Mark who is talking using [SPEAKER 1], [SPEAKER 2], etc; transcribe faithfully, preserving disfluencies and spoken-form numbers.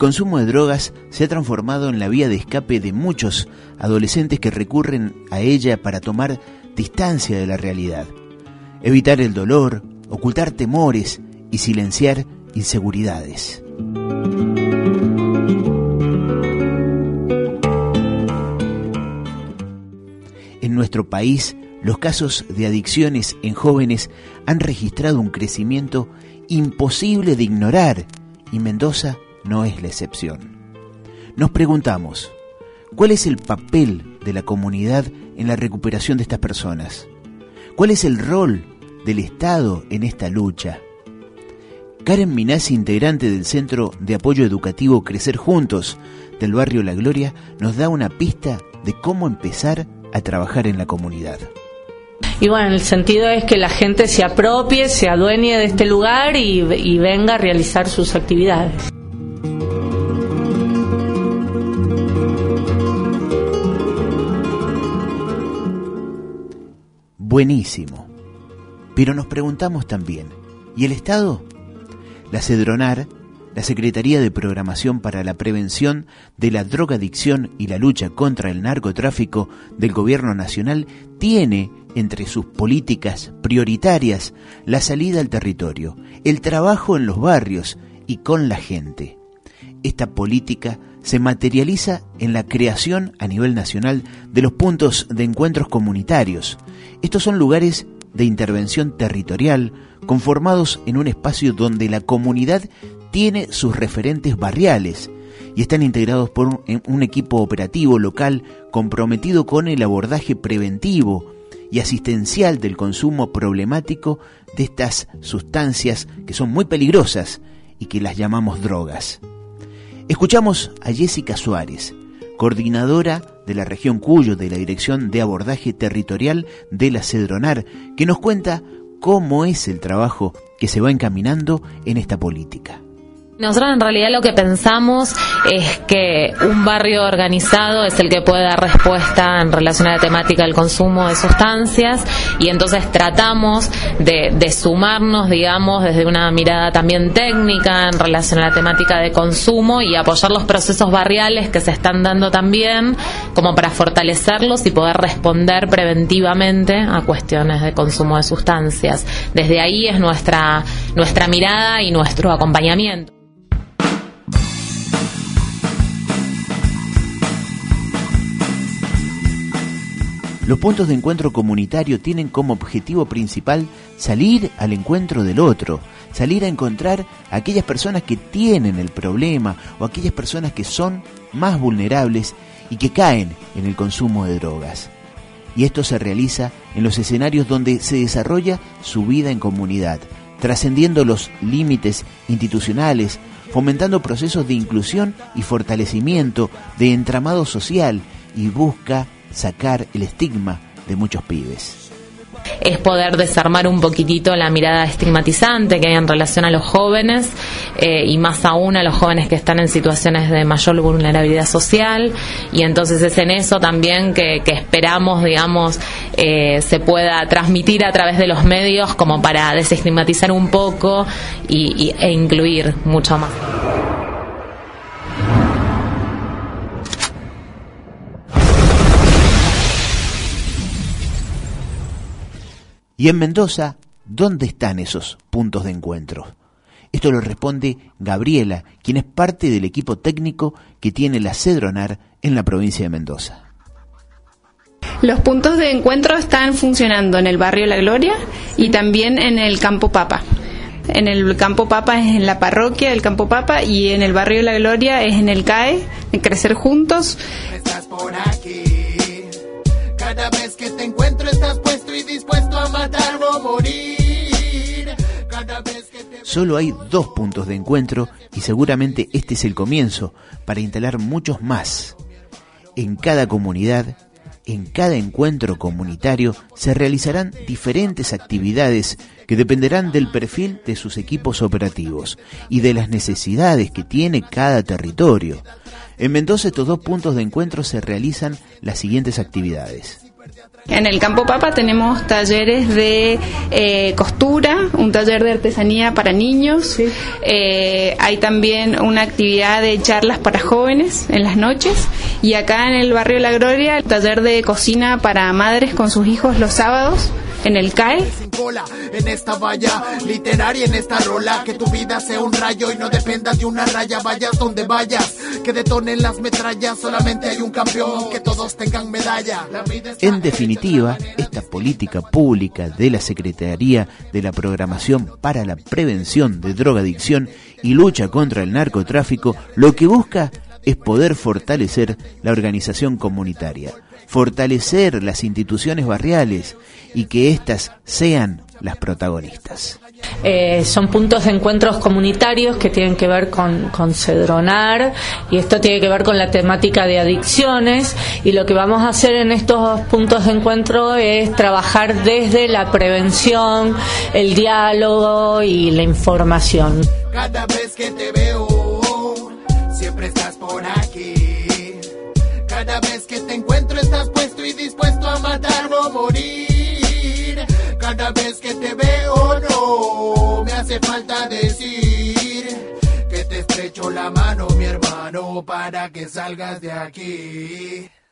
[SPEAKER 1] consumo de drogas se ha transformado en la vía de escape de muchos adolescentes que recurren a ella para tomar distancia de la realidad, evitar el dolor, ocultar temores y silenciar inseguridades. En nuestro país, los casos de adicciones en jóvenes han registrado un crecimiento imposible de ignorar y Mendoza no es la excepción. Nos preguntamos, ¿cuál es el papel de la comunidad en la recuperación de estas personas? ¿Cuál es el rol del Estado en esta lucha? Karen Minasi, integrante del Centro de Apoyo Educativo Crecer Juntos del barrio La Gloria, nos da una pista de cómo empezar a trabajar en la comunidad.
[SPEAKER 2] Y bueno, el sentido es que la gente se apropie, se adueñe de este lugar y, y venga a realizar sus actividades.
[SPEAKER 1] Buenísimo. Pero nos preguntamos también, ¿y el Estado? La Cedronar, la Secretaría de Programación para la Prevención de la Drogadicción y la Lucha contra el Narcotráfico del Gobierno Nacional, tiene entre sus políticas prioritarias la salida al territorio, el trabajo en los barrios y con la gente. Esta política se materializa en la creación a nivel nacional de los puntos de encuentros comunitarios. Estos son lugares de intervención territorial conformados en un espacio donde la comunidad tiene sus referentes barriales y están integrados por un, un equipo operativo local comprometido con el abordaje preventivo y asistencial del consumo problemático de estas sustancias que son muy peligrosas y que las llamamos drogas. Escuchamos a Jessica Suárez, coordinadora de la región Cuyo de la Dirección de Abordaje Territorial de la Cedronar, que nos cuenta cómo es el trabajo que se va encaminando en esta política.
[SPEAKER 2] Nosotros en realidad lo que pensamos es que un barrio organizado es el que puede dar respuesta en relación a la temática del consumo de sustancias y entonces tratamos de, de sumarnos, digamos, desde una mirada también técnica en relación a la temática de consumo y apoyar los procesos barriales que se están dando también como para fortalecerlos y poder responder preventivamente a cuestiones de consumo de sustancias. Desde ahí es nuestra, nuestra mirada y nuestro acompañamiento.
[SPEAKER 1] Los puntos de encuentro comunitario tienen como objetivo principal salir al encuentro del otro, salir a encontrar a aquellas personas que tienen el problema o aquellas personas que son más vulnerables y que caen en el consumo de drogas. Y esto se realiza en los escenarios donde se desarrolla su vida en comunidad, trascendiendo los límites institucionales, fomentando procesos de inclusión y fortalecimiento de entramado social y busca sacar el estigma de muchos pibes.
[SPEAKER 2] Es poder desarmar un poquitito la mirada estigmatizante que hay en relación a los jóvenes eh, y más aún a los jóvenes que están en situaciones de mayor vulnerabilidad social y entonces es en eso también que, que esperamos, digamos, eh, se pueda transmitir a través de los medios como para desestigmatizar un poco y, y, e incluir mucho más.
[SPEAKER 1] Y en Mendoza, ¿dónde están esos puntos de encuentro? Esto lo responde Gabriela, quien es parte del equipo técnico que tiene la Cedronar en la provincia de Mendoza.
[SPEAKER 3] Los puntos de encuentro están funcionando en el barrio La Gloria y también en el Campo Papa. En el Campo Papa es en la parroquia del Campo Papa y en el barrio La Gloria es en el C A E, en Crecer Juntos.
[SPEAKER 4] Estás por aquí. Cada vez que te encuentro estás puesto y dispuesto a matar o morir. Cada vez que te...
[SPEAKER 1] Solo hay dos puntos de encuentro y seguramente este es el comienzo para instalar muchos más. En cada comunidad, en cada encuentro comunitario, se realizarán diferentes actividades que dependerán del perfil de sus equipos operativos y de las necesidades que tiene cada territorio. En Mendoza estos dos puntos de encuentro se realizan las siguientes actividades.
[SPEAKER 3] En el Campo Papa tenemos talleres de eh, costura, un taller de artesanía para niños, sí. eh, hay también una actividad de charlas para jóvenes en las noches, y acá en el barrio La Gloria el taller de cocina para madres con sus hijos los sábados en el C A E.
[SPEAKER 4] En esta valla literaria, en esta rola, que tu vida sea un rayo y no dependas de una raya. Vayas donde vayas, que detonen las metrallas. Solamente hay un campeón, que todos tengan medalla.
[SPEAKER 1] En definitiva, esta política pública de la Secretaría de la Programación para la Prevención de Drogadicción y Lucha contra el Narcotráfico lo que busca es poder fortalecer la organización comunitaria, fortalecer las instituciones barriales y que éstas sean las protagonistas.
[SPEAKER 5] Eh, son puntos de encuentros comunitarios que tienen que ver con, con Cedronar, y esto tiene que ver con la temática de adicciones, y lo que vamos a hacer en estos puntos de encuentro es trabajar desde la prevención, el diálogo y la información.
[SPEAKER 4] Cada vez que te veo, siempre estás por aquí. Cada vez que te encuentro estás puesto y dispuesto a matar o morir. Cada vez que te veo no me hace falta decir que te estrecho la mano, mi hermano, para que salgas de aquí.